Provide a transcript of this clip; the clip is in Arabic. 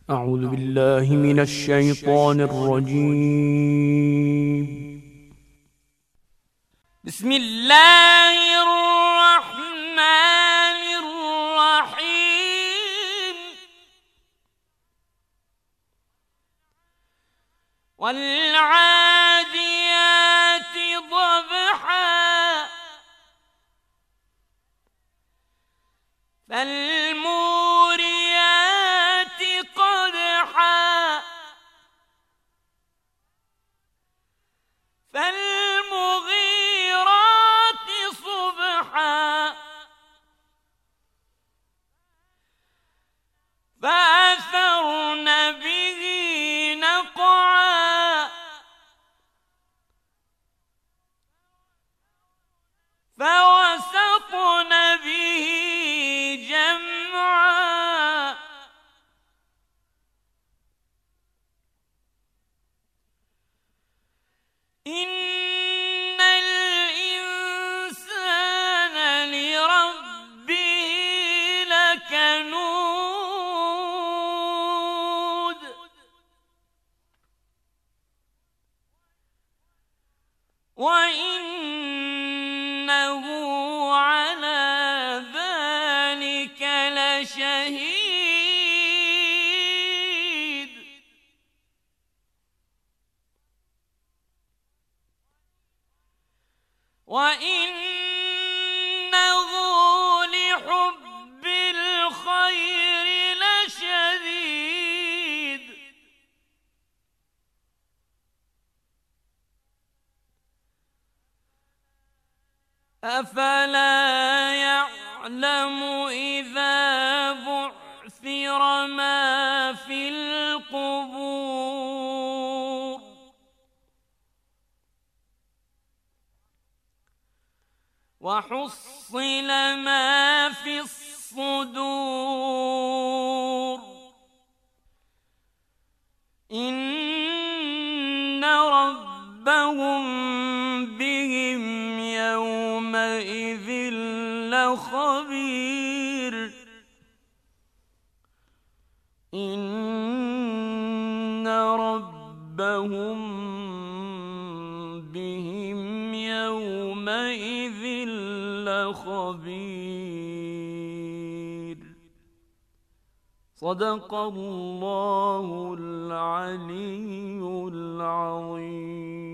أعوذ بالله من الشيطان الرجيم. بسم الله الرحمن الرحيم. والعاديات ضبحا فالموريات قدحا فالمغيرات صبحا فأثرن به نقعا فوسطن به جمعا إن الإنسان لربه لكنود وإنه على ذلك لشهيد وإنه لحب الخير لشديد أفلا يعلم إذا بعثر ما في القبور وحصل ما في الصدور إن ربهم بهم يومئذ لخبير إن ربهم بهم يومئذ لخبير. صدق الله العلي العظيم.